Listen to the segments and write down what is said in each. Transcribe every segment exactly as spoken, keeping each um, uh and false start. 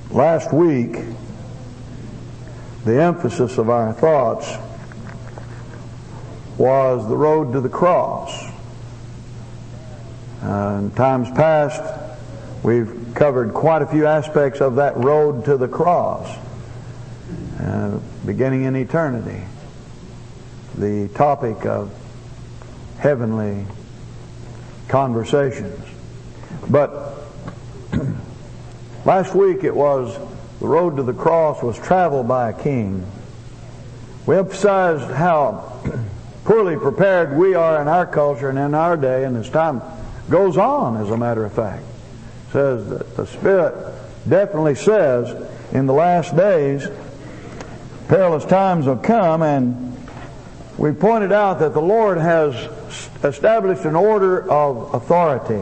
Last week, the emphasis of our thoughts was the road to the cross. Uh, in times past, we've covered quite a few aspects of that road to the cross, uh, beginning in eternity. The topic of heavenly conversations. But last week it was the road to the cross was traveled by a king. We emphasized how poorly prepared we are in our culture and in our day, and as time goes on, as a matter of fact. It says that the Spirit definitely says in the last days perilous times will come, and we pointed out that the Lord has established an order of authority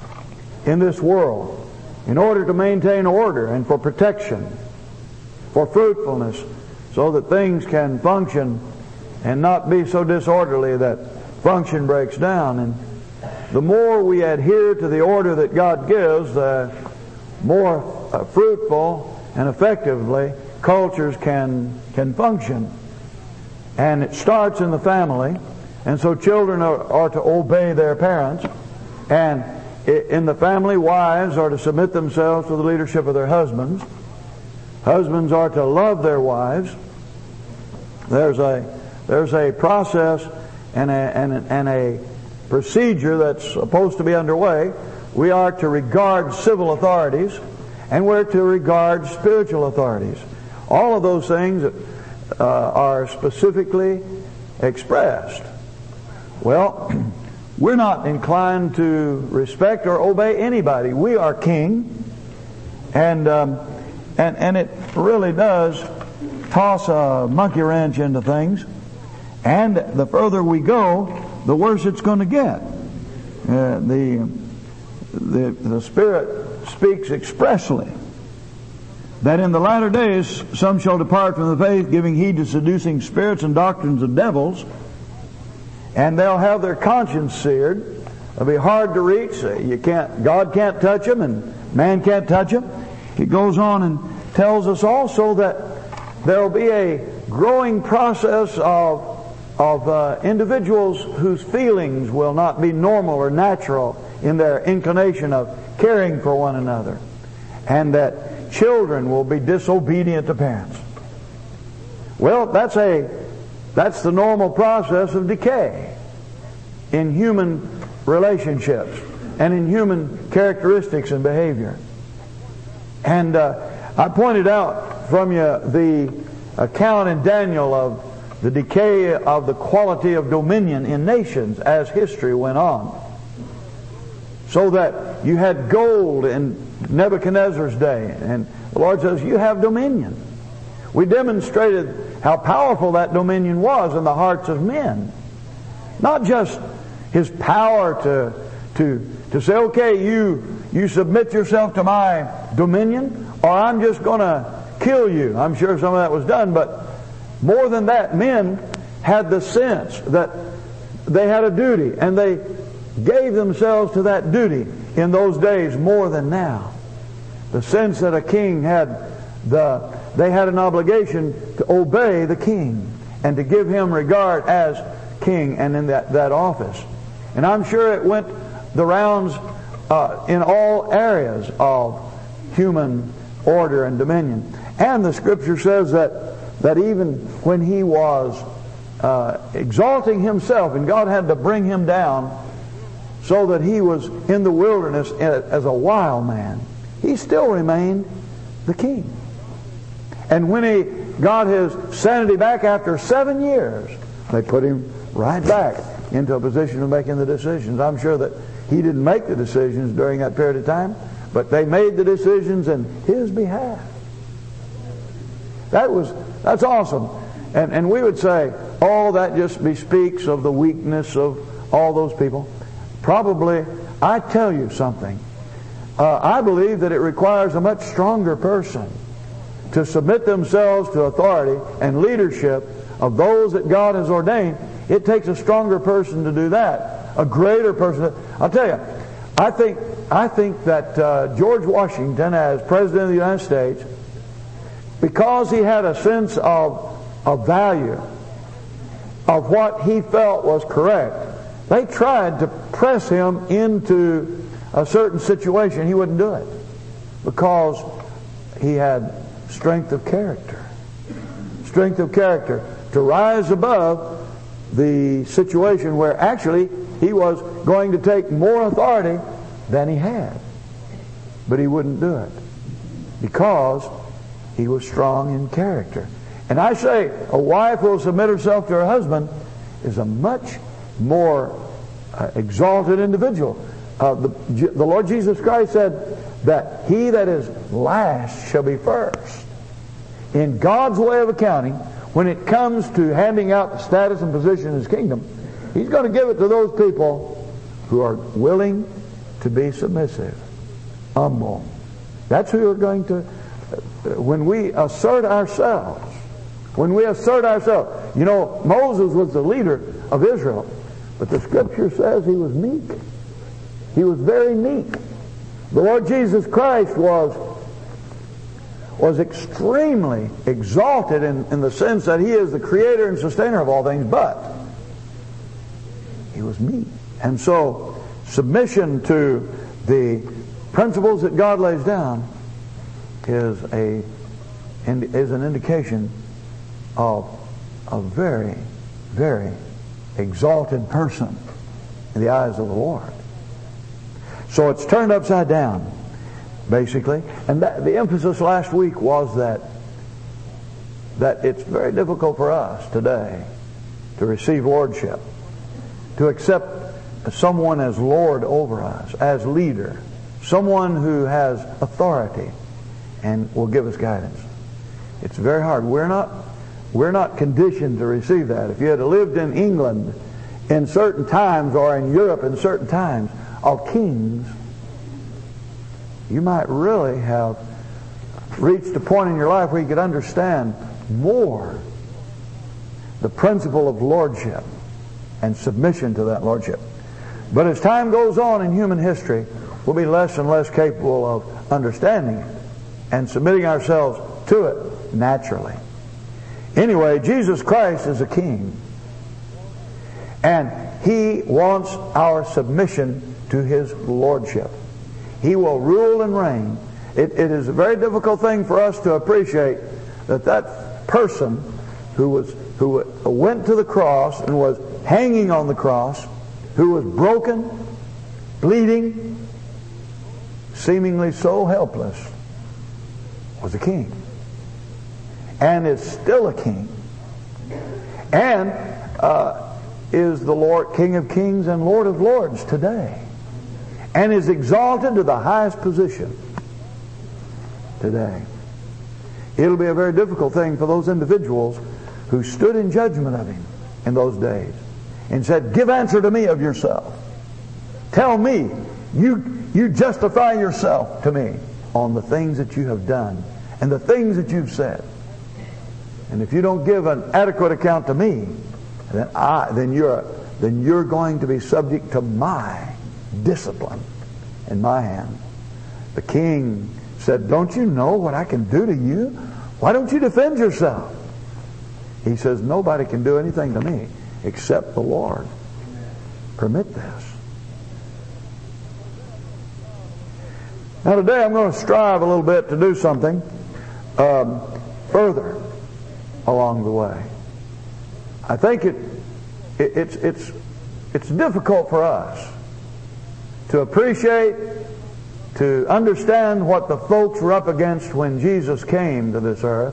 in this world in order to maintain order and for protection, for fruitfulness, so that things can function and not be so disorderly that function breaks down. And the more we adhere to the order that God gives, the more uh, fruitful and effectively cultures can can function. And it starts in the family, and so children are, are to obey their parents, and in the family, wives are to submit themselves to the leadership of their husbands. Husbands are to love their wives. There's a there's a process and a and a, and a procedure that's supposed to be underway. We are to regard civil authorities, and we're to regard spiritual authorities. All of those things uh, are specifically expressed. Well, we're not inclined to respect or obey anybody. We are king, and um, and and it really does toss a monkey wrench into things. And the further we go, the worse it's going to get. Uh, the the the Spirit speaks expressly that in the latter days some shall depart from the faith, giving heed to seducing spirits and doctrines of devils. And they'll have their conscience seared. It'll be hard to reach. You can't, God can't touch them, and man can't touch them. It goes on and tells us also that there'll be a growing process of of uh, individuals whose feelings will not be normal or natural in their inclination of caring for one another, and that children will be disobedient to parents. Well, that's a That's the normal process of decay in human relationships and in human characteristics and behavior. And uh, I pointed out from you the account in Daniel of the decay of the quality of dominion in nations as history went on. So that you had gold in Nebuchadnezzar's day, and the Lord says, you have dominion. We demonstrated how powerful that dominion was in the hearts of men. Not just his power to to to say, okay, you you submit yourself to my dominion, or I'm just going to kill you. I'm sure some of that was done, but more than that, men had the sense that they had a duty, and they gave themselves to that duty in those days more than now. The sense that a king had the They had an obligation to obey the king and to give him regard as king and in that, that office. And I'm sure it went the rounds uh, in all areas of human order and dominion. And the Scripture says that, that even when he was uh, exalting himself, and God had to bring him down so that he was in the wilderness as a wild man, he still remained the king. And when he got his sanity back after seven years, they put him right back into a position of making the decisions. I'm sure that he didn't make the decisions during that period of time, but they made the decisions in his behalf. That was, that's awesome. And, and we would say, oh, that just bespeaks of the weakness of all those people. Probably, I tell you something. Uh, I believe that it requires a much stronger person to submit themselves to authority and leadership of those that God has ordained. It takes a stronger person to do that, a greater person. I'll tell you, I think I think that uh, George Washington, as President of the United States, because he had a sense of, of value, of what he felt was correct, they tried to press him into a certain situation. He wouldn't do it because he had strength of character. Strength of character to rise above the situation where actually he was going to take more authority than he had. But he wouldn't do it because he was strong in character. And I say a wife who will submit herself to her husband is a much more uh, exalted individual. Uh, the, the Lord Jesus Christ said that he that is last shall be first. In God's way of accounting, when it comes to handing out the status and position in His kingdom, He's going to give it to those people who are willing to be submissive, humble. That's who are going to, when we assert ourselves, when we assert ourselves. You know, Moses was the leader of Israel, but the Scripture says he was meek. He was very meek. The Lord Jesus Christ was was extremely exalted in, in the sense that He is the creator and sustainer of all things, but He was meek. And so submission to the principles that God lays down is a is an indication of a very, very exalted person in the eyes of the Lord. So it's turned upside down, basically. And that, the emphasis last week was that that it's very difficult for us today to receive lordship, to accept someone as Lord over us, as leader, someone who has authority and will give us guidance. It's very hard. We're not we're not conditioned to receive that. If you had lived in England in certain times or in Europe in certain times of kings, you might really have reached a point in your life where you could understand more the principle of lordship and submission to that lordship. But as time goes on in human history, we'll be less and less capable of understanding it and submitting ourselves to it naturally. Anyway, Jesus Christ is a king, and He wants our submission to His lordship. He will rule and reign. It, it is a very difficult thing for us to appreciate that that person who was who went to the cross and was hanging on the cross, who was broken, bleeding, seemingly so helpless, was a king. And is still a king. And uh, is the Lord, King of kings and Lord of lords today. And is exalted to the highest position today. It'll be a very difficult thing for those individuals who stood in judgment of Him in those days and said, "Give answer to me of yourself. Tell me, you, you justify yourself to me on the things that you have done and the things that you've said. And if you don't give an adequate account to me, then I, then you're, then you're going to be subject to my discipline in my hand." The king said, "Don't you know what I can do to you? Why don't you defend yourself?" He says, "Nobody can do anything to me except the Lord permit this." Now today I'm going to strive a little bit to do something um, further along the way. I think it, it it's it's it's difficult for us to appreciate, to understand what the folks were up against when Jesus came to this earth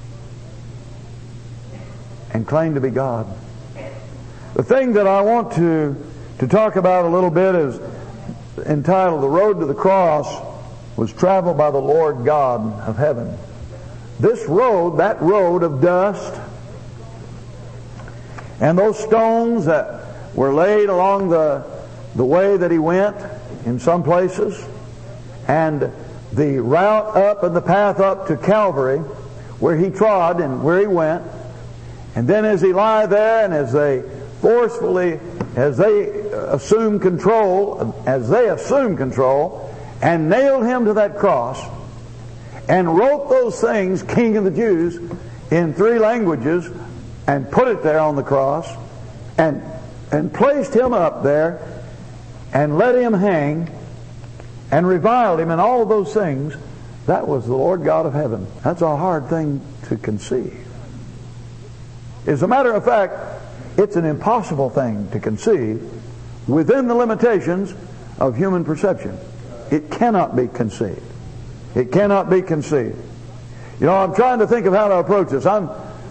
and claimed to be God. The thing that I want to to talk about a little bit is entitled "The Road to the Cross was traveled by the Lord God of heaven." This road, that road of dust, and those stones that were laid along the, the way that He went in some places, and the route up and the path up to Calvary where He trod and where He went, and then as He lay there and as they forcefully, as they assume control, as they assume control, and nailed him to that cross and wrote those things, King of the Jews, in three languages and put it there on the cross and, and placed him up there and let him hang and reviled him and all of those things, that was the Lord God of heaven. That's a hard thing to conceive. As a matter of fact, it's an impossible thing to conceive within the limitations of human perception. It cannot be conceived. It cannot be conceived. You know, I'm trying to think of how to approach this. I'm,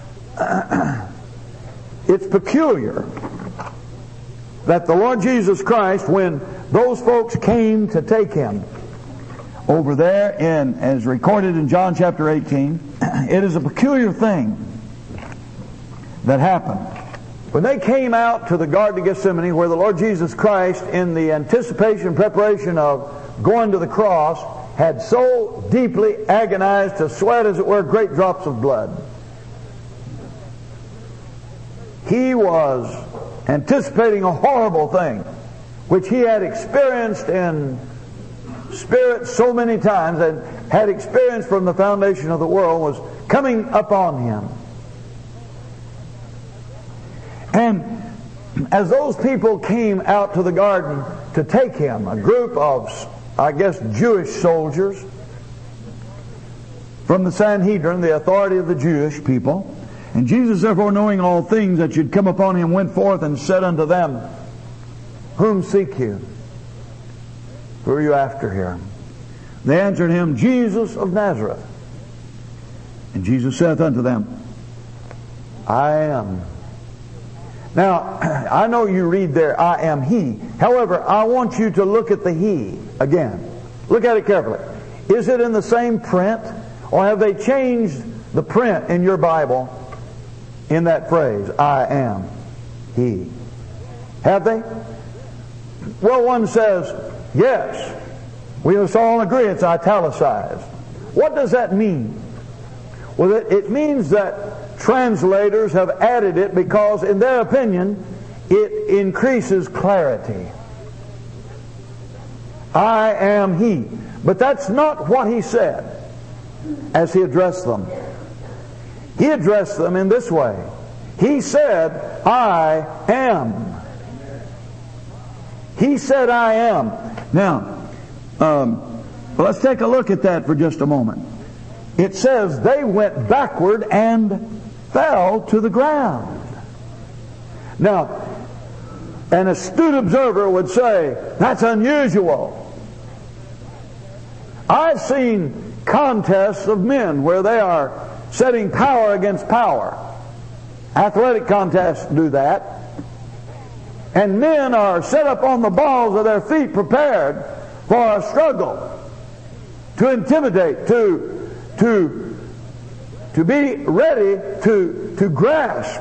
it's peculiar that the Lord Jesus Christ, when those folks came to take him over there, in, as recorded in John chapter eighteen, it is a peculiar thing that happened. When they came out to the Garden of Gethsemane, where the Lord Jesus Christ, in the anticipation and preparation of going to the cross, had so deeply agonized to sweat, as it were, great drops of blood. He was anticipating a horrible thing, which he had experienced in spirit so many times and had experienced from the foundation of the world, was coming upon him. And as those people came out to the garden to take him, a group of, I guess, Jewish soldiers from the Sanhedrin, the authority of the Jewish people, and Jesus, therefore, knowing all things that should come upon him, went forth and said unto them, Whom seek you? Who are you after here? They answered him, Jesus of Nazareth. And Jesus saith unto them, I am. Now, I know you read there, I am he. However, I want you to look at the he again. Look at it carefully. Is it in the same print? Or have they changed the print in your Bible in that phrase, I am he? Have they? Well, one says, yes. We must all agree it's italicized. What does that mean? Well, it, it means that translators have added it because, in their opinion, it increases clarity. I am he. But that's not what he said as he addressed them. He addressed them in this way. He said, I am. He said, I am. Now, um, let's take a look at that for just a moment. It says they went backward and fell to the ground. Now, an astute observer would say, that's unusual. I've seen contests of men where they are setting power against power. Athletic contests do that. And men are set up on the balls of their feet, prepared for a struggle, to intimidate, to to to be ready to to grasp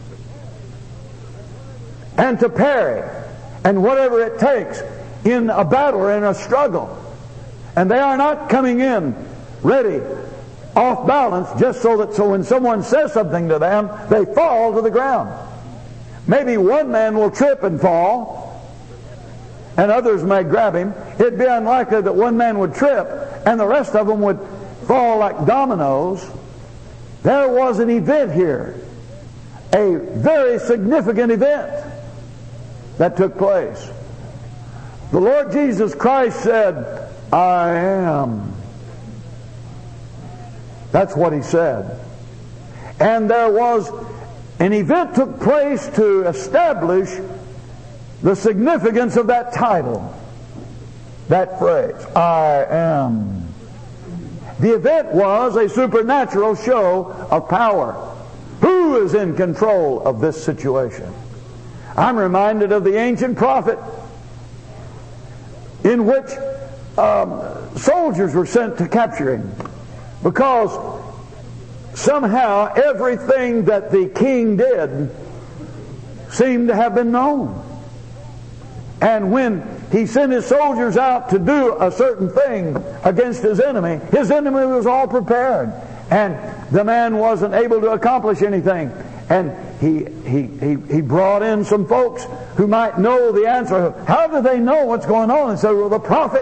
and to parry, and whatever it takes in a battle or in a struggle. And they are not coming in ready, off balance, just so that so when someone says something to them, they fall to the ground. Maybe one man will trip and fall, and others may grab him. It'd be unlikely that one man would trip and the rest of them would fall like dominoes. There was an event here, a very significant event that took place. The Lord Jesus Christ said, I am. That's what he said. And there was an event took place to establish the significance of that title, that phrase, I am. The event was a supernatural show of power. Who is in control of this situation? I'm reminded of the ancient prophet in which um, soldiers were sent to capture him because somehow everything that the king did seemed to have been known. And when he sent his soldiers out to do a certain thing against his enemy, his enemy was all prepared. And the man wasn't able to accomplish anything. And he, he, he, he brought in some folks who might know the answer. How do they know what's going on? And said, well, the prophet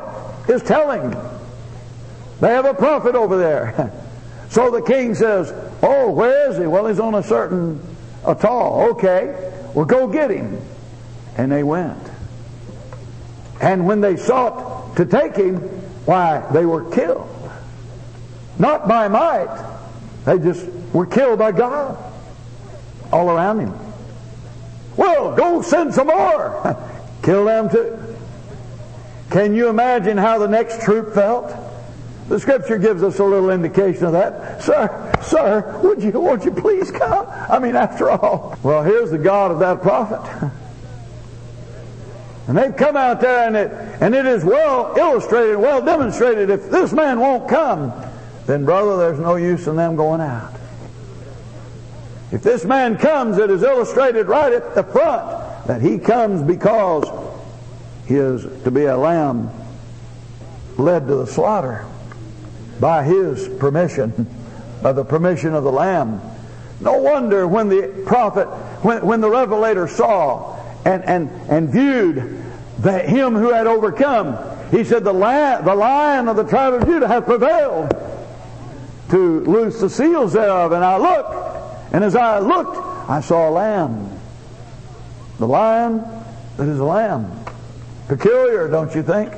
is telling. They have a prophet over there. So the king says, oh, where is he? Well, he's on a certain atoll. Okay, well, go get him. And they went. And when they sought to take him, why, they were killed. Not by might. They just were killed by God all around him. Well, go send some more. Kill them too. Can you imagine how the next troop felt? The Scripture gives us a little indication of that. Sir, sir, would you, won't you please come? I mean, after all. Well, here's the God of that prophet. And they've come out there, and it, and it is well illustrated, well demonstrated. If this man won't come, then, brother, there's no use in them going out. If this man comes, it is illustrated right at the front that he comes because he is to be a lamb led to the slaughter by his permission, by the permission of the Lamb. No wonder when the prophet, when, when the revelator saw and, and, and viewed the, him who had overcome, he said, the, la- the Lion of the tribe of Judah hath prevailed to loose the seals thereof. And I looked, and as I looked, I saw a lamb. The Lion that is a lamb. Peculiar, don't you think?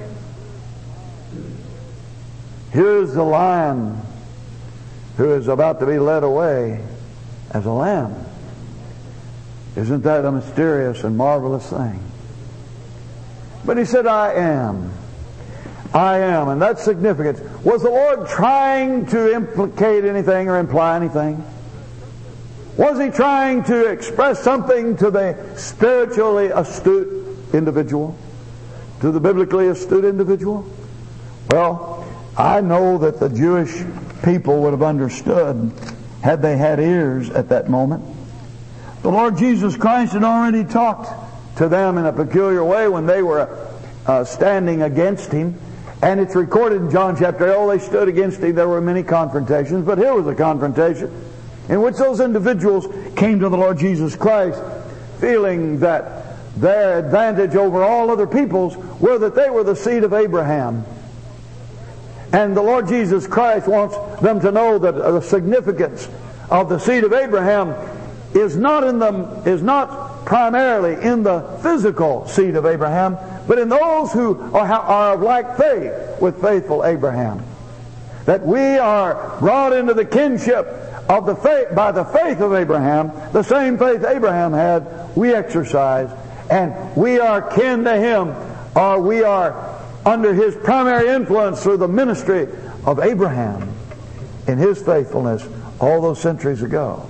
Here's the Lion who is about to be led away as a lamb. Isn't that a mysterious and marvelous thing? But he said, I am. I am. And that's significant. Was the Lord trying to implicate anything or imply anything? Was he trying to express something to the spiritually astute individual? To the biblically astute individual? Well, I know that the Jewish people would have understood had they had ears at that moment. The Lord Jesus Christ had already talked to them in a peculiar way when they were uh, standing against Him. And it's recorded in John chapter eight, oh, they stood against Him. There were many confrontations, but here was a confrontation in which those individuals came to the Lord Jesus Christ feeling that their advantage over all other peoples were that they were the seed of Abraham. And the Lord Jesus Christ wants them to know that the significance of the seed of Abraham is not in the is not primarily in the physical seed of Abraham, but in those who are, are of like faith with faithful Abraham. That we are brought into the kinship of the faith by the faith of Abraham, the same faith Abraham had, we exercise, and we are kin to him, or we are under his primary influence through the ministry of Abraham in his faithfulness all those centuries ago.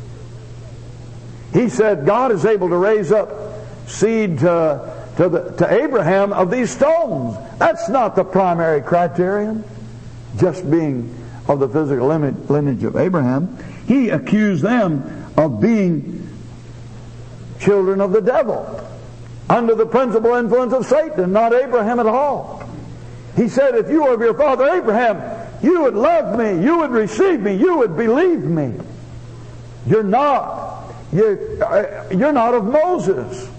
He said God is able to raise up seed to, to, the, to Abraham of these stones. That's not the primary criterion, just being of the physical lineage of Abraham. He accused them of being children of the devil, under the principal influence of Satan, not Abraham at all. He said, if you were of your father Abraham, you would love me, you would receive me, you would believe me. You're not. You're, you're not of Moses.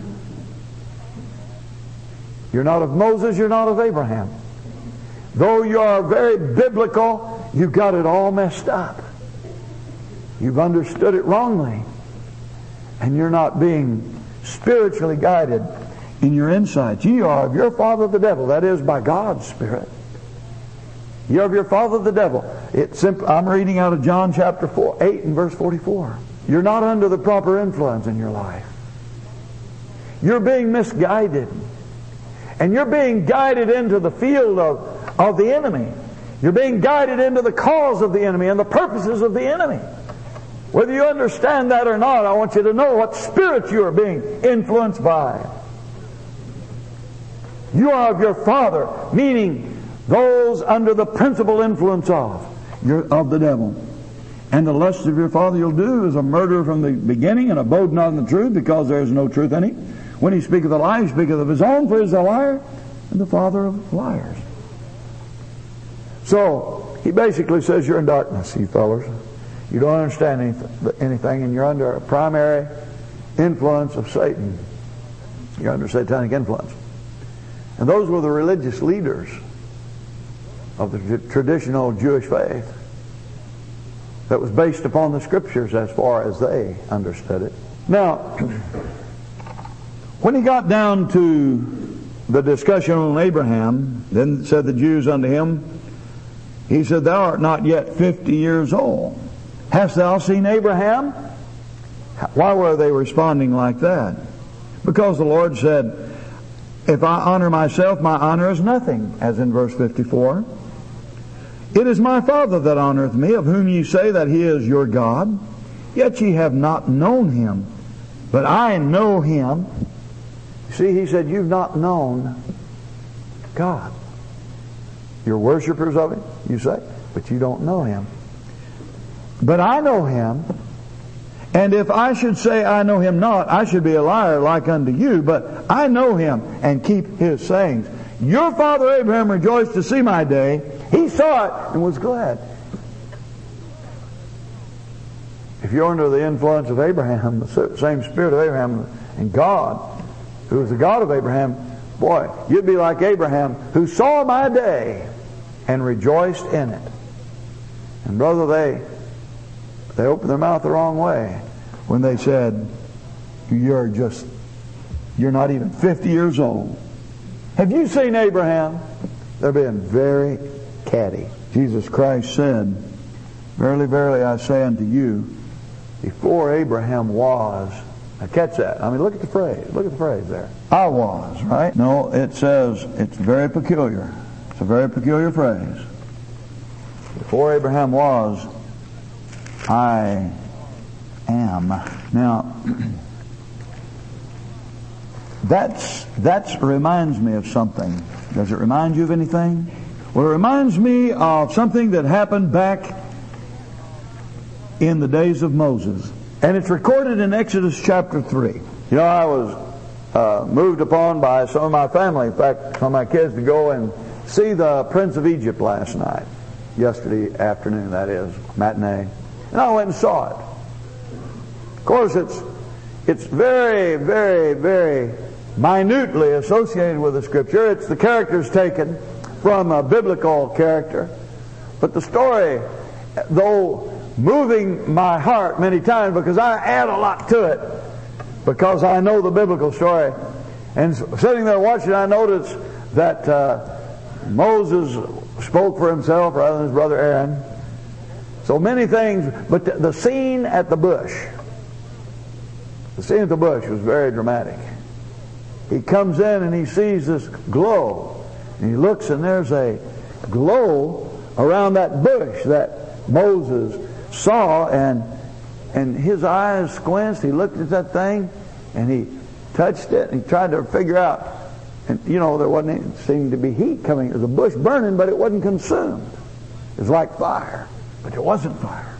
You're not of Moses, you're not of Abraham. Though you are very biblical, you've got it all messed up. You've understood it wrongly. And you're not being spiritually guided in your insights. Ye are of your father the devil. That is, by God's Spirit. You're of your father the devil. It's simple. I'm reading out of John chapter four, eight and verse forty-four. You're not under the proper influence in your life. You're being misguided. And you're being guided into the field of, of the enemy. You're being guided into the cause of the enemy and the purposes of the enemy. Whether you understand that or not, I want you to know what spirit you are being influenced by. You are of your father, meaning those under the principal influence of, your, of the devil. And the lust of your father you'll do is a murderer from the beginning, and abode not in the truth, because there is no truth in him. When he speaketh a lie, he speaketh of his own, for he is a liar, and the father of liars. So, he basically says you're in darkness, you fellas. You don't understand anything, and you're under a primary influence of Satan. You're under satanic influence. And those were the religious leaders of the traditional Jewish faith that was based upon the Scriptures as far as they understood it. Now, when he got down to the discussion on Abraham, then said the Jews unto him, he said, Thou art not yet fifty years old. Hast thou seen Abraham? Why were they responding like that? Because the Lord said, If I honor myself, my honor is nothing, as in verse fifty-four. It is my Father that honoreth me, of whom ye say that he is your God. Yet ye have not known him, but I know him. See, he said, you've not known God. You're worshipers of him, you say, but you don't know him. But I know him, and if I should say I know him not, I should be a liar like unto you, but I know him and keep his sayings. Your father Abraham rejoiced to see my day. He saw it and was glad. If you're under the influence of Abraham, the same spirit of Abraham, and God, who is the God of Abraham, boy, you'd be like Abraham, who saw my day and rejoiced in it. And brother, they they opened their mouth the wrong way when they said, you're just, you're not even fifty years old. Have you seen Abraham? They're being very catty. Jesus Christ said, Verily, verily, I say unto you, before Abraham was. Now catch that. I mean, look at the phrase. Look at the phrase there. I was, right? No, it says, it's very peculiar. It's a very peculiar phrase. Before Abraham was, I am. Now, that's, that's reminds me of something. Does it remind you of anything? Well, it reminds me of something that happened back in the days of Moses. And it's recorded in Exodus chapter three. You know, I was uh, moved upon by some of my family, in fact, some of my kids, to go and see the Prince of Egypt last night. Yesterday afternoon, that is, matinee. And I went and saw it. Of course, it's it's very, very, very minutely associated with the Scripture. It's the characters taken from a biblical character. But the story, though moving my heart many times, because I add a lot to it, because I know the biblical story. And sitting there watching, I noticed that uh, Moses spoke for himself rather than his brother Aaron. So many things, but the, the scene at the bush, the scene at the bush was very dramatic. He comes in and he sees this glow, and he looks and there's a glow around that bush that Moses saw, and and his eyes squinted. He looked at that thing and he touched it and he tried to figure out, and you know, there wasn't any, seemed to be heat coming. It was a bush burning, but it wasn't consumed. It was like fire, but it wasn't fire.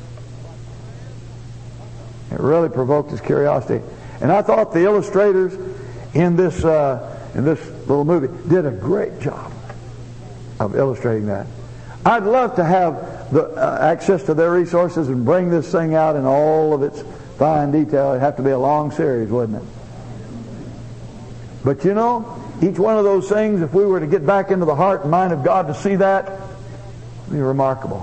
It really provoked his curiosity, and I thought the illustrators in this uh, in this little movie did a great job of illustrating that. I'd love to have the uh, access to their resources and bring this thing out in all of its fine detail. It'd have to be a long series, wouldn't it? But you know, each one of those things, if we were to get back into the heart and mind of God to see that, it'd be remarkable.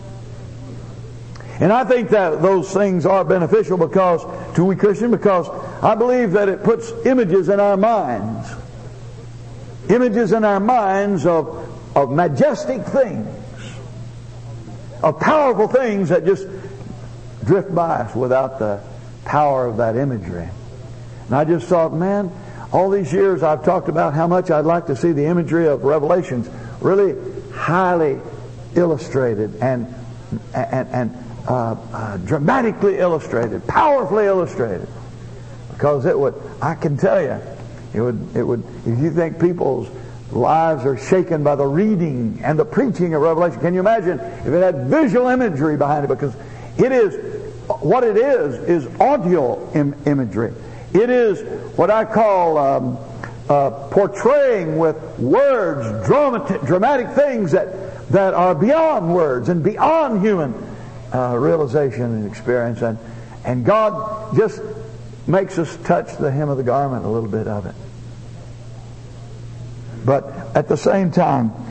And I think that those things are beneficial because to we Christians, because I believe that it puts images in our minds. Images in our minds of, of majestic things. Of powerful things that just drift by us without the power of that imagery. And I just thought, man, all these years I've talked about how much I'd like to see the imagery of Revelations really highly illustrated and and, and uh, uh, dramatically illustrated, powerfully illustrated. Because it would, I can tell you, it would, it would. If you think people's lives are shaken by the reading and the preaching of Revelation, can you imagine if it had visual imagery behind it? Because it is, what it is, is audio im- imagery. It is what I call um, uh, portraying with words dramatic, dramatic things that, that are beyond words and beyond human uh, realization and experience. And, and God just makes us touch the hem of the garment, a little bit of it. But at the same time,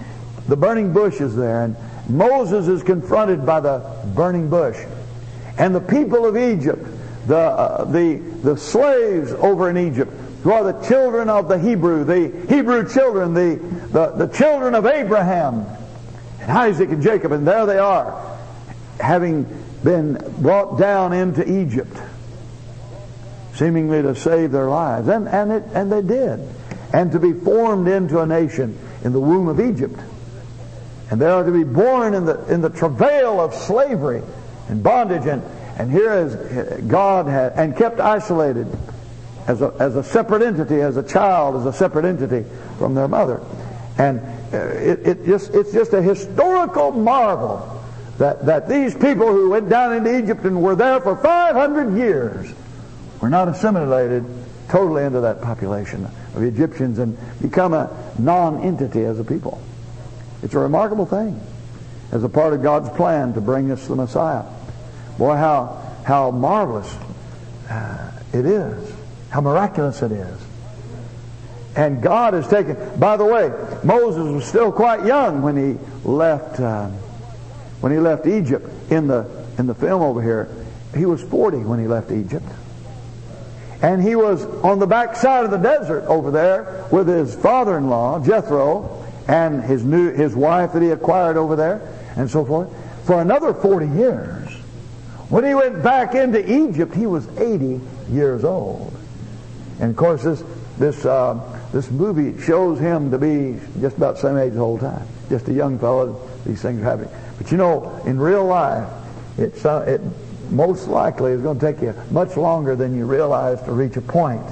the burning bush is there, and Moses is confronted by the burning bush. And the people of Egypt, the, uh, the, the slaves over in Egypt, who are the children of the Hebrew, the Hebrew children, the, the, the children of Abraham, and Isaac and Jacob, and there they are, having been brought down into Egypt, seemingly to save their lives. And, and, it, and they did. And to be formed into a nation in the womb of Egypt. And they are to be born in the, in the travail of slavery and bondage. And, and here is God had, and kept isolated as a, as a separate entity, as a child, as a separate entity from their mother. And it, it just, it's just a historical marvel that, that these people who went down into Egypt and were there for five hundred years were not assimilated totally into that population of Egyptians and become a non-entity as a people. It's a remarkable thing as a part of God's plan to bring us the Messiah. Boy, how, how marvelous uh, it is. How miraculous it is. And God has taken... By the way, Moses was still quite young when he left uh, when he left Egypt. In the, in the film over here, he was forty when he left Egypt. And he was on the back side of the desert over there with his father-in-law, Jethro, and his new his wife that he acquired over there, and so forth, for another forty years. When he went back into Egypt, he was eighty years old. And of course, this this uh, this movie shows him to be just about the same age the whole time, just a young fellow. These things are happening. But you know, in real life, it's uh, it most likely is going to take you much longer than you realize to reach a point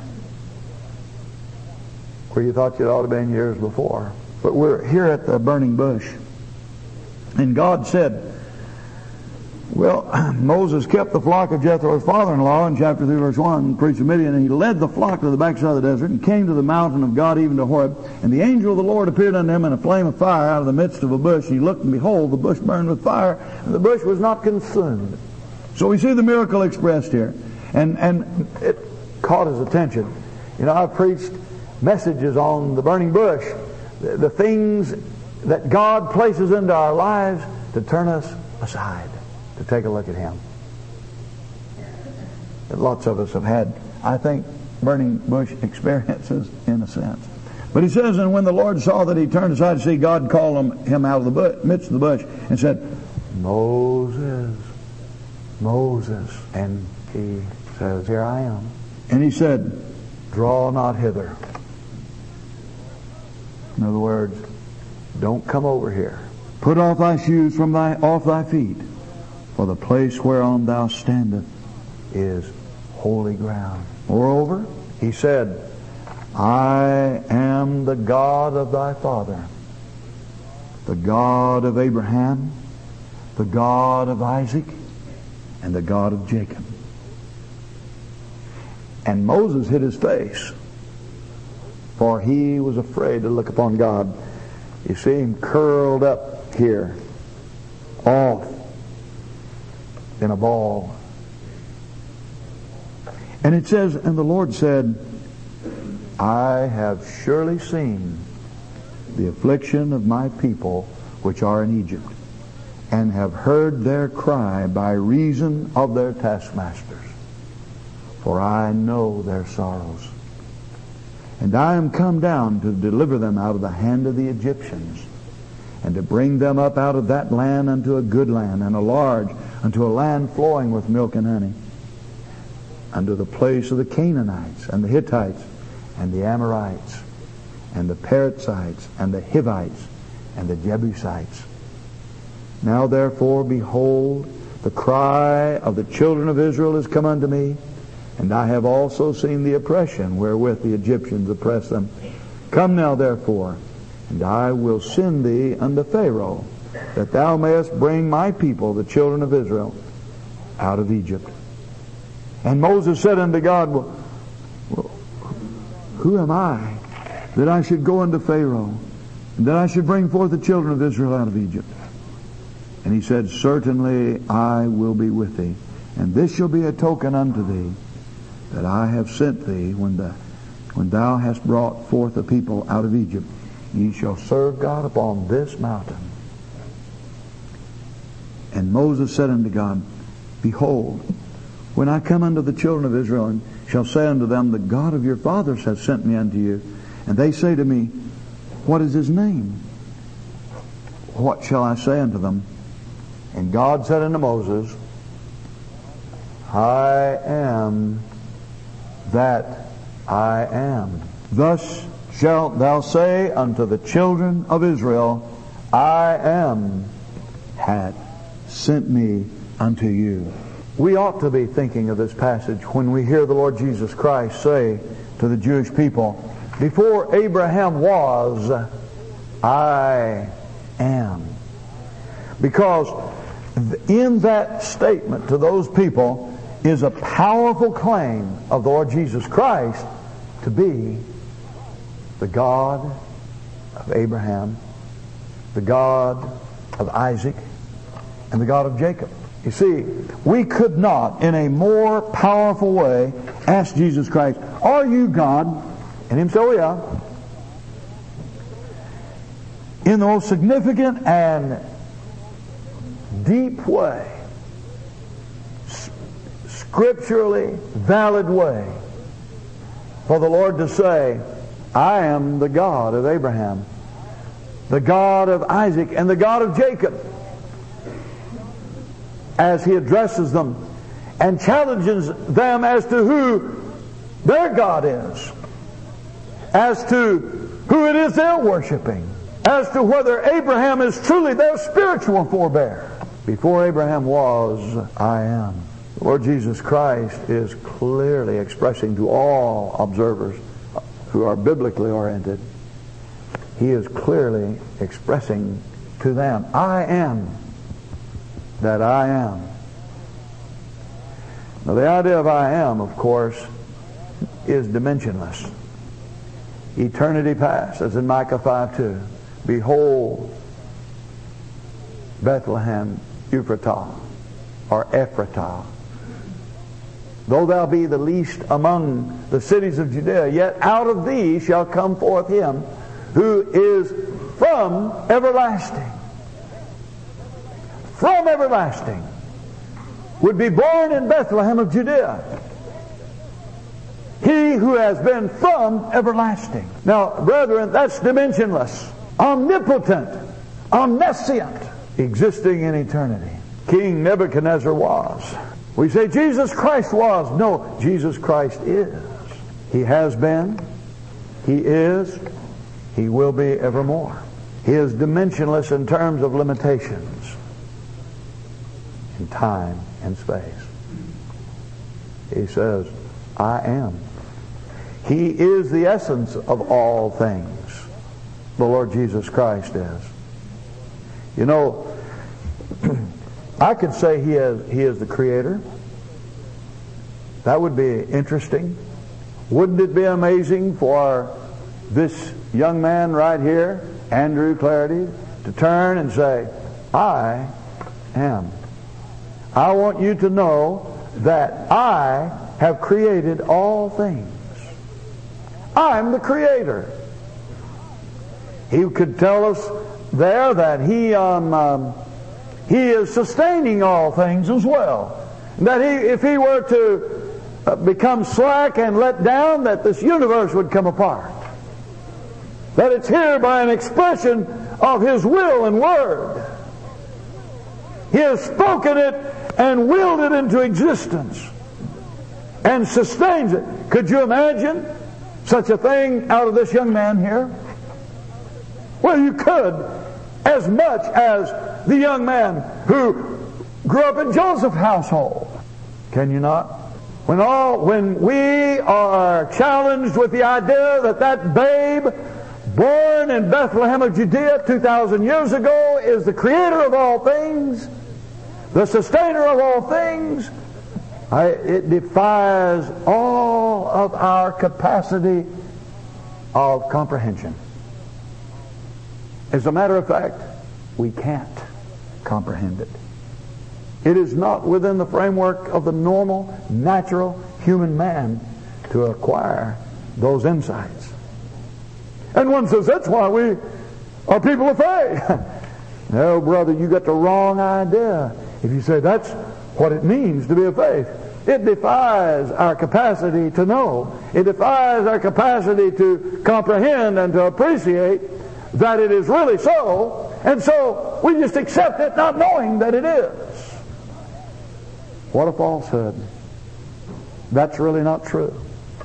where you thought you'd ought to have been years before. But we're here at the burning bush. And God said, well, Moses kept the flock of Jethro, his father-in-law, in chapter three, verse one, priest of Midian, and he led the flock to the backside of the desert and came to the mountain of God, even to Horeb. And the angel of the Lord appeared unto him in a flame of fire out of the midst of a bush. And he looked, and behold, the bush burned with fire, and the bush was not consumed. So we see the miracle expressed here. And, and it caught his attention. You know, I've preached messages on the burning bush, the, the things that God places into our lives to turn us aside, to take a look at Him. And lots of us have had, I think, burning bush experiences in a sense. But he says, and when the Lord saw that he turned aside to see, God called him, him out of the bush, midst of the bush and said, Moses, Moses. And he says, here I am. And he said, draw not hither. In other words, don't come over here. Put off thy shoes from thy off thy feet, for the place whereon thou standest is holy ground. Moreover, he said, I am the God of thy father, the God of Abraham, the God of Isaac, and the God of Jacob. And Moses hid his face, for he was afraid to look upon God. You see him curled up here, off in a ball. And it says, and the Lord said, I have surely seen the affliction of my people which are in Egypt, and have heard their cry by reason of their taskmasters. For I know their sorrows. And I am come down to deliver them out of the hand of the Egyptians, and to bring them up out of that land unto a good land, and a large, unto a land flowing with milk and honey, unto the place of the Canaanites, and the Hittites, and the Amorites, and the Perizzites, and the Hivites, and the Jebusites. Now therefore, behold, the cry of the children of Israel is come unto me, and I have also seen the oppression wherewith the Egyptians oppress them. Come now therefore, and I will send thee unto Pharaoh, that thou mayest bring my people, the children of Israel, out of Egypt. And Moses said unto God, well, well, who am I that I should go unto Pharaoh, and that I should bring forth the children of Israel out of Egypt? And he said, certainly I will be with thee, and this shall be a token unto thee, that I have sent thee when the when thou hast brought forth the people out of Egypt. ye shall serve God upon this mountain. And Moses said unto God, Behold, when I come unto the children of Israel, and shall say unto them, The God of your fathers hath sent me unto you, and they say to me, What is his name? What shall I say unto them? And God said unto Moses, I am that I am. Thus shalt thou say unto the children of Israel, I am hath sent me unto you. We ought to be thinking of this passage when we hear the Lord Jesus Christ say to the Jewish people, before Abraham was, I am. Because in that statement to those people is a powerful claim of the Lord Jesus Christ to be the God of Abraham, the God of Isaac, and the God of Jacob. You see, we could not, in a more powerful way, ask Jesus Christ, are you God? And Him say, oh yeah. In the most significant and deep way, scripturally valid way, for the Lord to say, I am the God of Abraham, the God of Isaac, and the God of Jacob, as He addresses them and challenges them as to who their God is, as to who it is they're worshiping, as to whether Abraham is truly their spiritual forebear. Before Abraham was, I am. The Lord Jesus Christ is clearly expressing to all observers who are biblically oriented, He is clearly expressing to them, I am that I am. Now the idea of I am, of course, is dimensionless. Eternity past, as in Micah five two. Behold, Bethlehem Ephratah, or Ephratah. Though thou be the least among the cities of Judea, yet out of thee shall come forth him who is from everlasting. From everlasting. Would be born in Bethlehem of Judea. He who has been from everlasting. Now, brethren, that's dimensionless, omnipotent, omniscient, existing in eternity. King Nebuchadnezzar was. We say Jesus Christ was. No, Jesus Christ is. He has been, He is, He will be evermore. He is dimensionless in terms of limitations in time and space. He says, I am. He is the essence of all things. The Lord Jesus Christ is. You know, I could say he is, he is the Creator. That would be interesting. Wouldn't it be amazing for this young man right here, Andrew Clarity, to turn and say, I am. I want you to know that I have created all things. I'm the Creator. He could tell us there that He um, um, He is sustaining all things as well. That he, if He were to uh, become slack and let down, that this universe would come apart. That it's here by an expression of His will and word. He has spoken it and willed it into existence and sustains it. Could you imagine such a thing out of this young man here? Well, you could, as much as the young man who grew up in Joseph's household. Can you not? When all, when we are challenged with the idea that that babe born in Bethlehem of Judea two thousand years ago is the Creator of all things, the sustainer of all things, I, it defies all of our capacity of comprehension. As a matter of fact, we can't comprehend it. It is not within the framework of the normal, natural human man to acquire those insights. And one says, that's why we are people of faith. No, brother, you got the wrong idea if you say that's what it means to be of faith. It defies our capacity to know. It defies our capacity to comprehend and to appreciate that it is really so. And so we just accept it not knowing that it is. What a falsehood. That's really not true.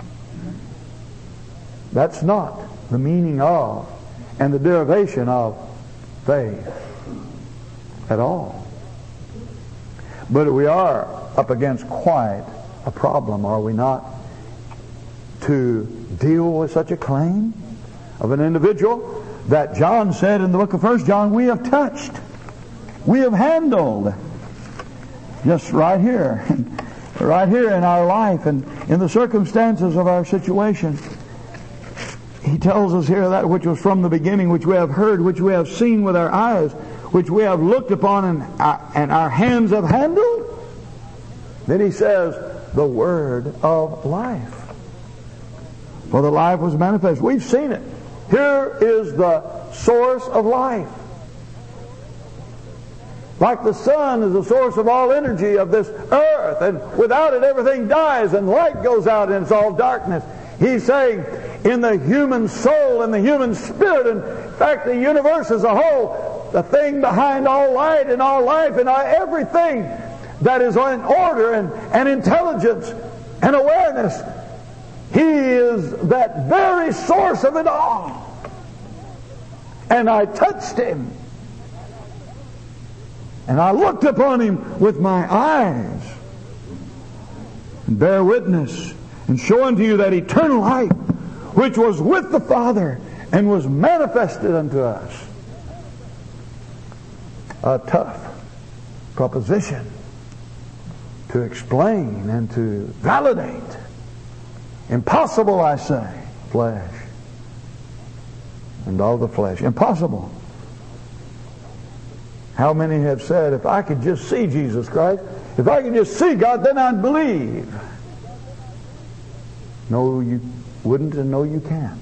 That's not the meaning of and the derivation of faith at all. But we are up against quite a problem, are we not? To deal with such a claim of an individual that John said in the book of First John, we have touched, we have handled, just right here, right here in our life and in the circumstances of our situation. He tells us here that which was from the beginning, which we have heard, which we have seen with our eyes, which we have looked upon and our, and our hands have handled. Then he says, the word of life. For the life was manifest. We've seen it. Here is the source of life. Like the sun is the source of all energy of this earth, and without it everything dies and light goes out and it's all darkness. He's saying in the human soul and the human spirit, and in fact the universe as a whole, the thing behind all light and all life and all, everything that is in order and, and intelligence and awareness, He is that very source of it all. And I touched Him. And I looked upon Him with my eyes. And bear witness and show unto you that eternal life which was with the Father and was manifested unto us. A tough proposition to explain and to validate. Impossible, I say, flesh. And all the flesh. Impossible. How many have said, if I could just see Jesus Christ, if I could just see God, then I'd believe. No, you wouldn't, and no, you can't.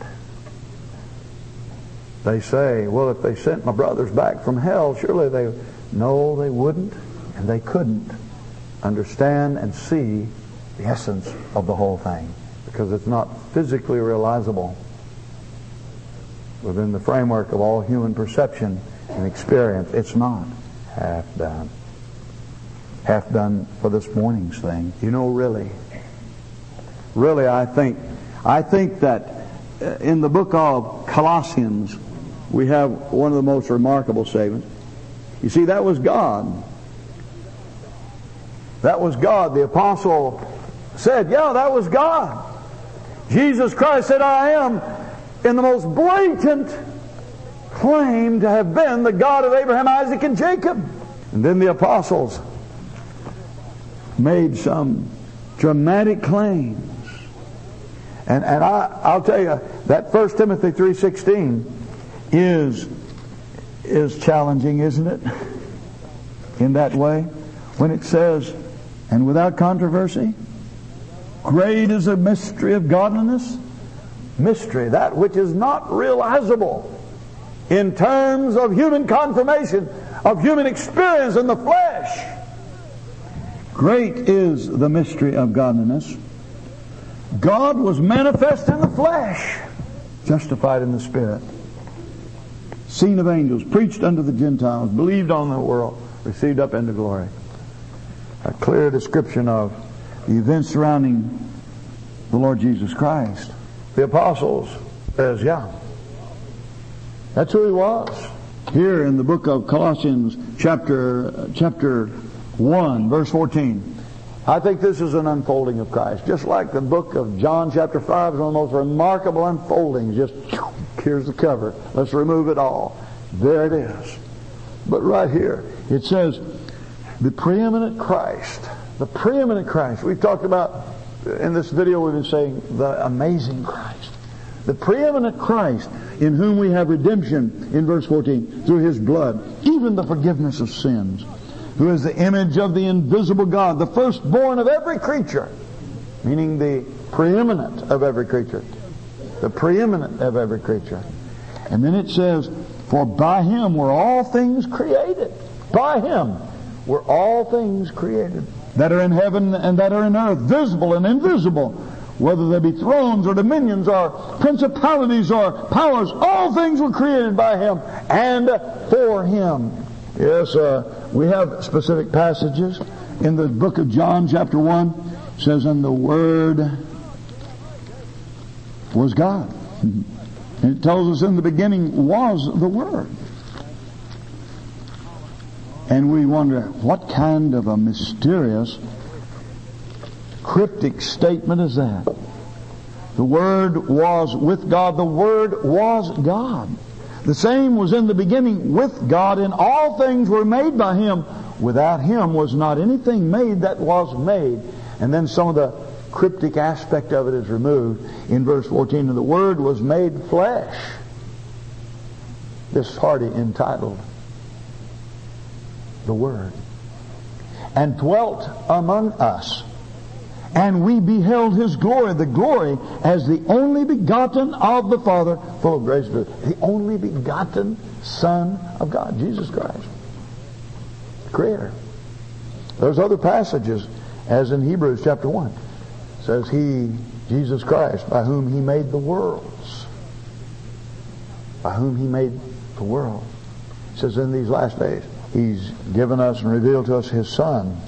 They say, well, if they sent my brothers back from hell, surely they... No, they wouldn't, and they couldn't understand and see the essence of the whole thing, because it's not physically realizable within the framework of all human perception and experience. It's not half done. Half done for this morning's thing. You know, really, really, I think, I think that in the book of Colossians, we have one of the most remarkable statements. You see, that was God. That was God. The apostle said, yeah, that was God. Jesus Christ said, I am, in the most blatant claim to have been the God of Abraham, Isaac, and Jacob. And then the apostles made some dramatic claims. And, and I, I'll tell you, that First Timothy three sixteen is, is challenging, isn't it? In that way. When it says, and without controversy, great is the mystery of godliness. Mystery, that which is not realizable in terms of human confirmation, of human experience in the flesh. Great is the mystery of godliness. God was manifest in the flesh, justified in the Spirit, seen of angels, preached unto the Gentiles, believed on the world, received up into glory. A clear description of the events surrounding the Lord Jesus Christ. The apostles says, yeah, that's who He was. Here in the book of Colossians chapter chapter one, verse fourteen, I think this is an unfolding of Christ. Just like the book of John chapter five is one of the most remarkable unfoldings. Just, here's the cover. Let's remove it all. There it is. But right here, it says, the preeminent Christ. The preeminent Christ. We've talked about, in this video we've been saying, the amazing Christ. The preeminent Christ, in whom we have redemption, in verse fourteen, through His blood, even the forgiveness of sins, who is the image of the invisible God, the firstborn of every creature, meaning the preeminent of every creature. The preeminent of every creature. And then it says, for by Him were all things created. By Him were all things created, that are in heaven and that are in earth, visible and invisible, whether they be thrones or dominions or principalities or powers. All things were created by Him and for Him. Yes, uh, we have specific passages. In the book of John, chapter one, it says, and the Word was God. And it tells us in the beginning was the Word. And we wonder, what kind of a mysterious, cryptic statement is that? The Word was with God. The Word was God. The same was in the beginning with God, and all things were made by Him. Without Him was not anything made that was made. And then some of the cryptic aspect of it is removed in verse fourteen. And the Word was made flesh. This is Hardy entitled, the Word, and dwelt among us, and we beheld His glory, the glory as the only begotten of the Father, full of grace and truth. The only begotten Son of God, Jesus Christ, Creator. There's other passages, as in Hebrews chapter one, it says He, Jesus Christ, by whom He made the worlds, by whom He made the world. It says in these last days He's given us and revealed to us His Son,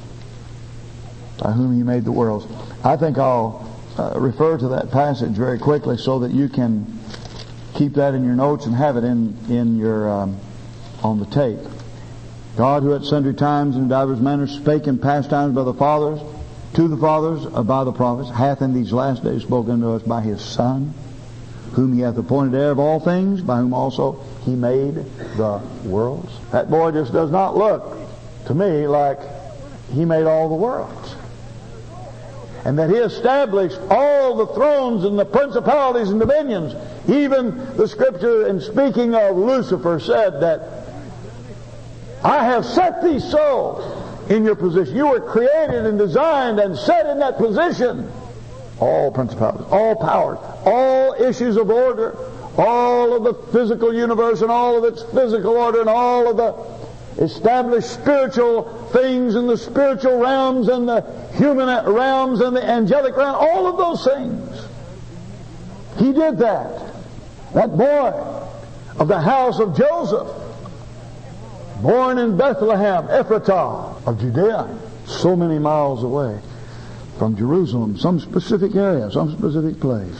by whom He made the worlds. I think I'll uh, refer to that passage very quickly so that you can keep that in your notes and have it in, in your um, on the tape. God, who at sundry times and in divers manners spake in past times by the fathers, to the fathers uh, by the prophets, hath in these last days spoken to us by His Son, whom He hath appointed heir of all things, by whom also He made the worlds. That boy just does not look to me like He made all the worlds. And that He established all the thrones and the principalities and dominions. Even the Scripture, in speaking of Lucifer, said that I have set thee so in your position. You were created and designed and set in that position. All principalities, all powers, all issues of order, all of the physical universe and all of its physical order and all of the established spiritual things in the spiritual realms and the human realms and the angelic realm, all of those things. He did that. That boy of the house of Joseph, born in Bethlehem, Ephratah of Judea, so many miles away from Jerusalem, some specific area, some specific place.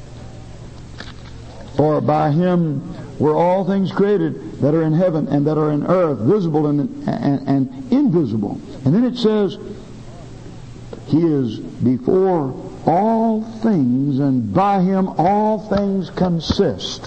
For by Him were all things created that are in heaven and that are in earth, visible and, and, and invisible. And then it says, He is before all things, and by Him all things consist.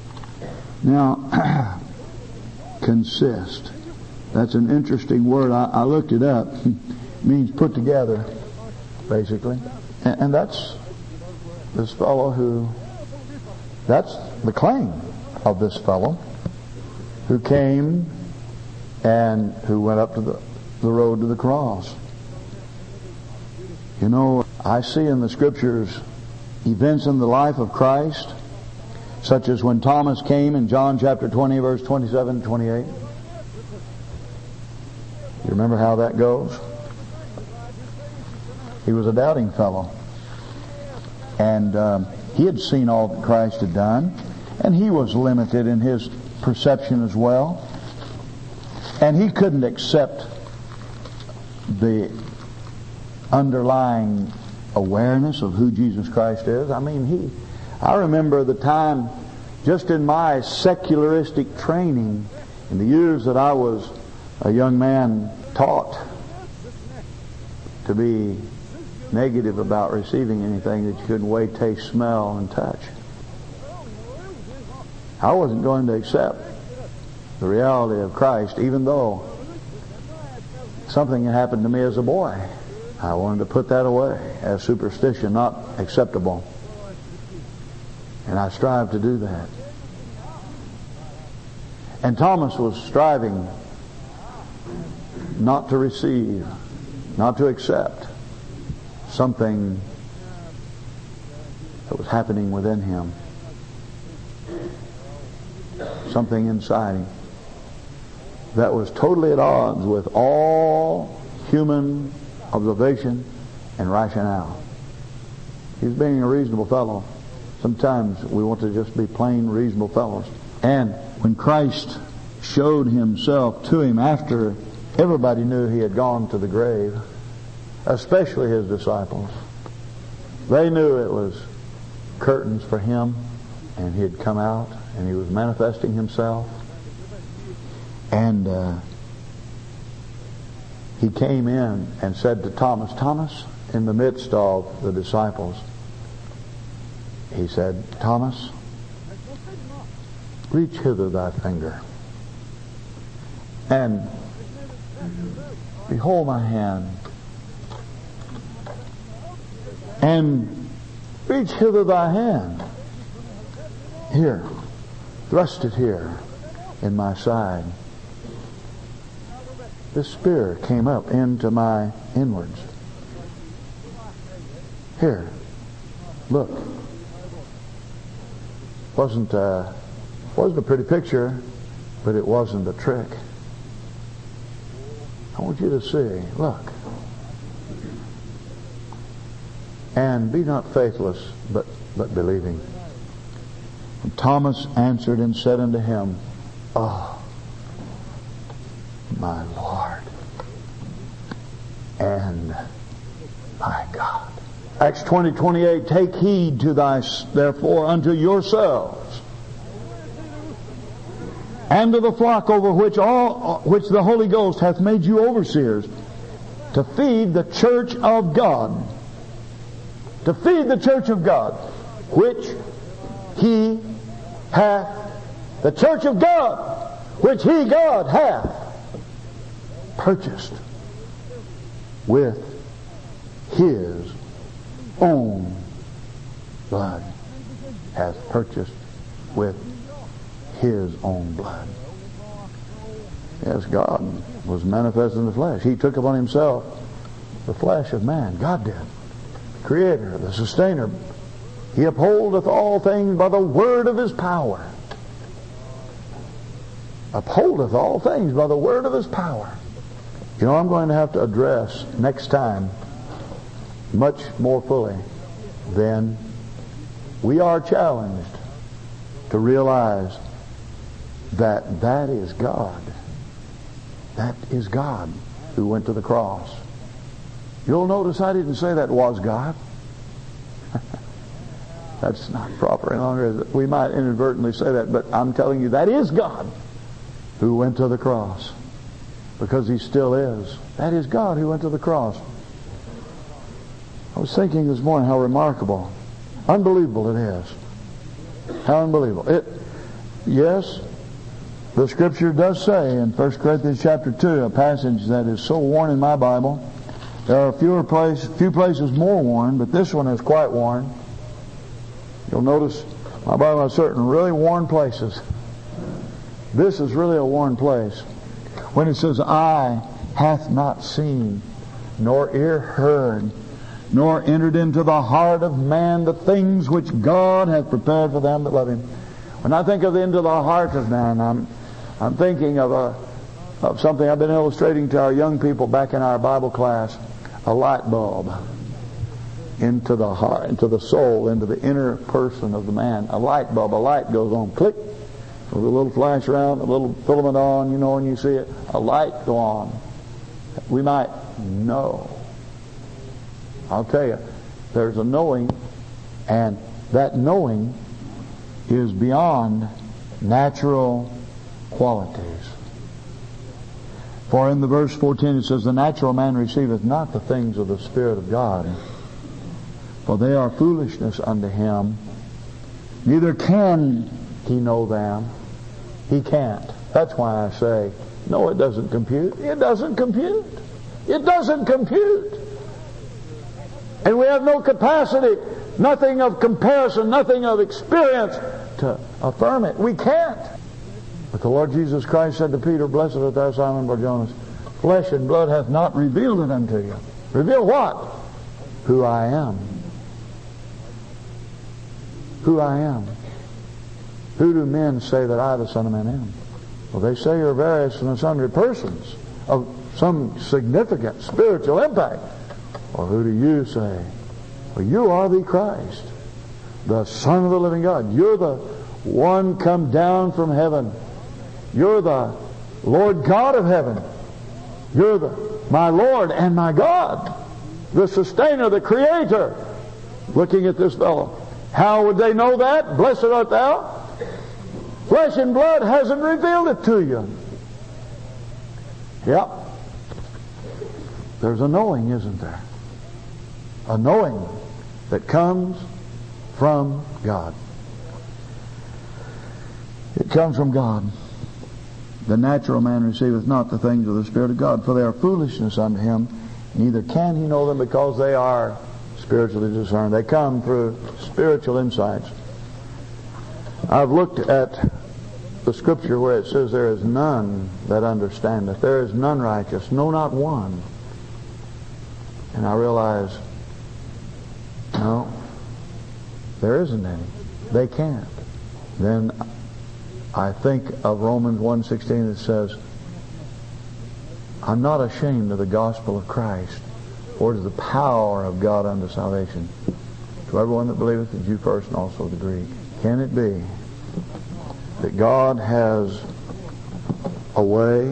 Now, consist. That's an interesting word. I, I looked it up. It means put together, basically. And, and that's this fellow who, that's the claim of this fellow who came and who went up to the, the road to the cross. You know, I see in the Scriptures events in the life of Christ, such as when Thomas came in John chapter twenty, verse twenty-seven and twenty-eight. You remember how that goes? He was a doubting fellow. And um, he had seen all that Christ had done, and he was limited in his perception as well. And he couldn't accept the underlying awareness of who Jesus Christ is. I mean, he... I remember the time, just in my secularistic training, in the years that I was a young man, taught to be negative about receiving anything that you couldn't wait, taste, smell, and touch. I wasn't going to accept the reality of Christ, even though something had happened to me as a boy. I wanted to put that away as superstition, not acceptable. And I strive to do that. And Thomas was striving not to receive, not to accept something that was happening within him. something inside him that was totally at odds with all human observation and rationale. He's being a reasonable fellow. Sometimes we want to just be plain reasonable fellows. And when Christ showed himself to him after everybody knew he had gone to the grave, especially his disciples, they knew it was curtains for him, and he had come out and he was manifesting himself. And uh, he came in and said to Thomas, Thomas, in the midst of the disciples, he said, Thomas, reach hither thy finger, and behold my hand, and reach hither thy hand. Here, thrust it here in my side. This spear came up into my inwards. Here, look. Wasn't a, wasn't a pretty picture, but it wasn't a trick. I want you to see, look. And be not faithless, but, but believing. And Thomas answered and said unto him, Oh, my Lord and my God. Acts twenty twenty-eight, take heed to thy, therefore, unto yourselves and to the flock over which all which the Holy Ghost hath made you overseers, to feed the church of God. To feed the church of God, which he hath, the church of God, which he, God, hath purchased with his own blood. Hath purchased with his own blood. Yes, God was manifest in the flesh. He took upon himself the flesh of man. God did. Creator, the sustainer. He upholdeth all things by the word of his power. Upholdeth all things by the word of his power. You know, I'm going to have to address next time much more fully than we are challenged to realize that that is God. That is God who went to the cross. You'll notice I didn't say that was God. That's not proper any longer. We might inadvertently say that, but I'm telling you that is God who went to the cross, because he still is. That is God who went to the cross. I was thinking this morning how remarkable, unbelievable it is. How unbelievable. It, yes, the Scripture does say in First Corinthians chapter two, a passage that is so worn in my Bible. There are fewer place, few places more worn, but this one is quite worn. You'll notice my Bible has certain really worn places. This is really a worn place. When it says, eye hath not seen, nor ear heard, nor entered into the heart of man the things which God hath prepared for them that love him. When I think of the into the heart of man, I'm I'm thinking of a of something I've been illustrating to our young people back in our Bible class. A light bulb into the heart, into the soul, into the inner person of the man. A light bulb. A light goes on, click, with a little flash around, a little filament on, you know, when you see it. A light go on. We might know. I'll tell you, there's a knowing, and that knowing is beyond natural qualities. For in the verse fourteen it says, the natural man receiveth not the things of the Spirit of God, for they are foolishness unto him, neither can he know them. He can't. That's why I say, no, it doesn't compute. It doesn't compute. It doesn't compute. And we have no capacity, nothing of comparison, nothing of experience to affirm it. We can't. But the Lord Jesus Christ said to Peter, blessed art thou, Simon Bar-Jonas, flesh and blood hath not revealed it unto you. Reveal what? Who I am. Who I am. Who do men say that I, the Son of Man, am? Well, they say you're various and sundry persons of some significant spiritual impact. Well, who do you say? Well, you are the Christ, the Son of the living God. You're the one come down from heaven. You're the Lord God of heaven. You're the my Lord and my God, the sustainer, the creator. Looking at this fellow. How would they know that? Blessed art thou. Flesh and blood hasn't revealed it to you. Yep. There's a knowing, isn't there? A knowing that comes from God. It comes from God. The natural man receiveth not the things of the Spirit of God, for they are foolishness unto him. Neither can he know them, because they are spiritually discerned. They come through spiritual insights. I've looked at the scripture where it says there is none that understandeth. There is none righteous, no, not one. And I realize, no, there isn't any. They can't. Then I think of Romans one sixteen that says, I'm not ashamed of the gospel of Christ, for it is the power of God unto salvation to everyone that believeth, the Jew first and also the Greek. Can it be that God has a way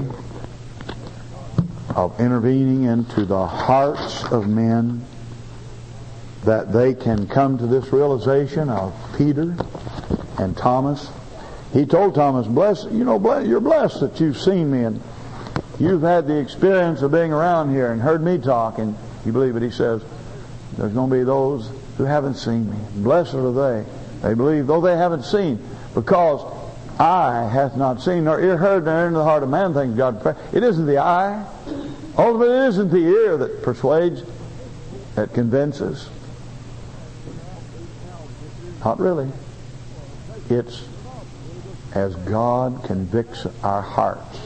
of intervening into the hearts of men that they can come to this realization of Peter and Thomas? He told Thomas, "Bless, you know, bless, you're blessed that you've seen me and you've had the experience of being around here and heard me talk." And you believe it? He says, "There's going to be those who haven't seen me. Blessed are they. They believe, though they haven't seen, because eye hath not seen, nor ear heard, nor into the heart of man things God prepared." It isn't the eye. Ultimately, it isn't the ear that persuades, that convinces. Not really. It's as God convicts our hearts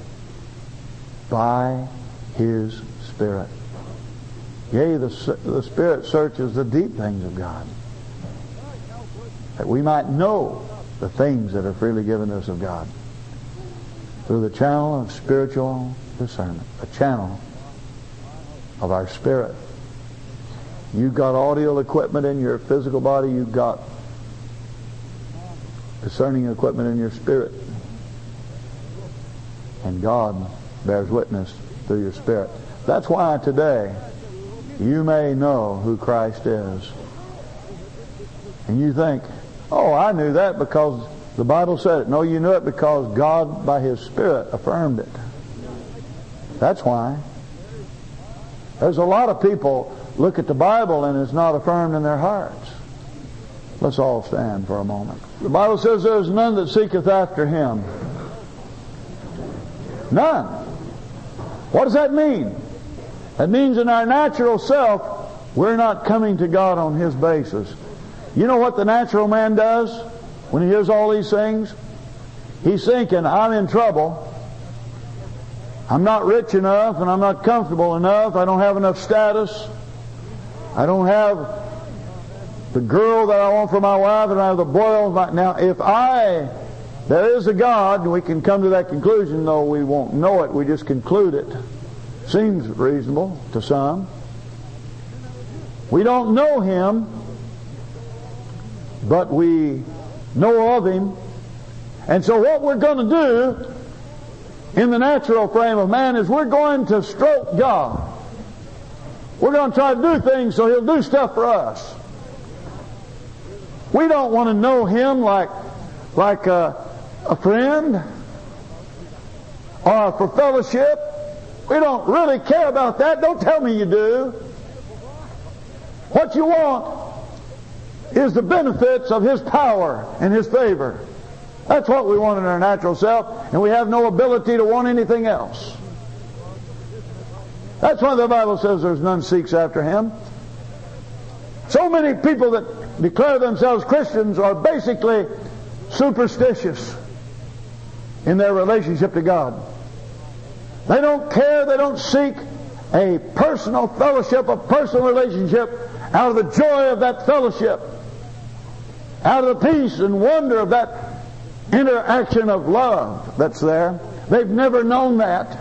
by His Spirit. Yea, the, the Spirit searches the deep things of God, that we might know the things that are freely given us of God, through the channel of spiritual discernment, the channel of our spirit. You've got audio equipment in your physical body, you've got discerning equipment in your spirit, and God bears witness through your spirit. That's why today you may know who Christ is, and you think, "Oh, I knew that because the Bible said it." No, you knew it because God by His Spirit affirmed it. That's why. There's a lot of people look at the Bible and it's not affirmed in their hearts. Let's all stand for a moment. The Bible says there is none that seeketh after Him. None. What does that mean? That means in our natural self, we're not coming to God on His basis. You know what the natural man does when he hears all these things? He's thinking, "I'm in trouble. I'm not rich enough, and I'm not comfortable enough. I don't have enough status. I don't have the girl that I want for my wife, and I have the boy I want for my..." Now, if I, there is a God, and we can come to that conclusion, though we won't know it, we just conclude it. Seems reasonable to some. We don't know Him, but we know of Him. And so what we're going to do in the natural frame of man is we're going to stroke God. We're going to try to do things so He'll do stuff for us. We don't want to know Him like, like a, a friend or for fellowship. We don't really care about that. Don't tell me you do. What you want is the benefits of His power and His favor. That's what we want in our natural self, and we have no ability to want anything else. That's why the Bible says there's none seeks after Him. So many people that declare themselves Christians are basically superstitious in their relationship to God. They don't care, they don't seek a personal fellowship, a personal relationship out of the joy of that fellowship, out of the peace and wonder of that interaction of love that's there. They've never known that.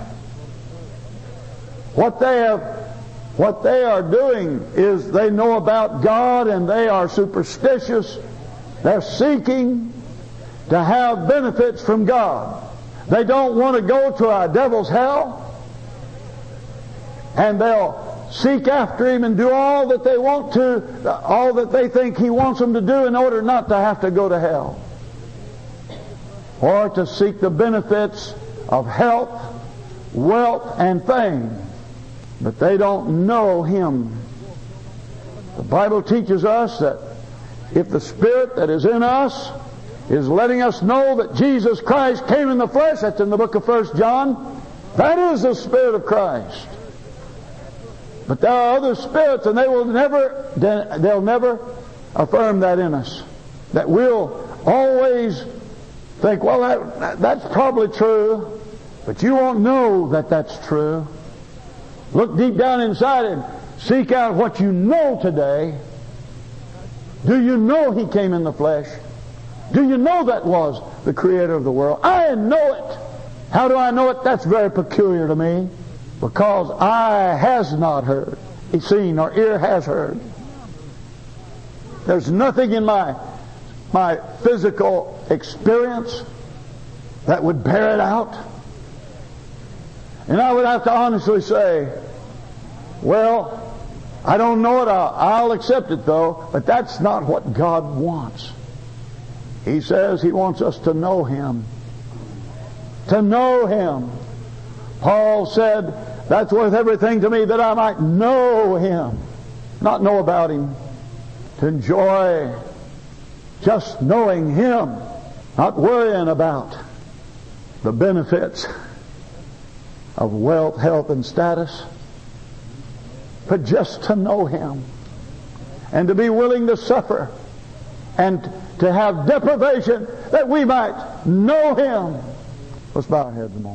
What they have, what they are doing is they know about God and they are superstitious. They're seeking to have benefits from God. They don't want to go to a devil's hell, and they'll seek after him and do all that they want to, all that they think he wants them to do in order not to have to go to hell, or to seek the benefits of health, wealth, and fame. But they don't know Him. The Bible teaches us that if the Spirit that is in us is letting us know that Jesus Christ came in the flesh, that's in the book of First John, that is the Spirit of Christ. But there are other spirits, and they will never, they'll never affirm that in us. That we'll always think, well, that, that's probably true, but you won't know that that's true. Look deep down inside and seek out what you know today. Do you know He came in the flesh? Do you know that was the Creator of the world? I know it. How do I know it? That's very peculiar to me. Because eye has not heard, seen, or ear has heard. There's nothing in my, my physical experience that would bear it out. And I would have to honestly say, well, I don't know it, I'll, I'll accept it though, but that's not what God wants. He says He wants us to know Him. To know Him. Paul said, that's worth everything to me that I might know Him. Not know about Him. To enjoy just knowing Him. Not worrying about the benefits of wealth, health, and status. But just to know Him. And to be willing to suffer. And to have deprivation that we might know Him. Let's bow our heads a moment.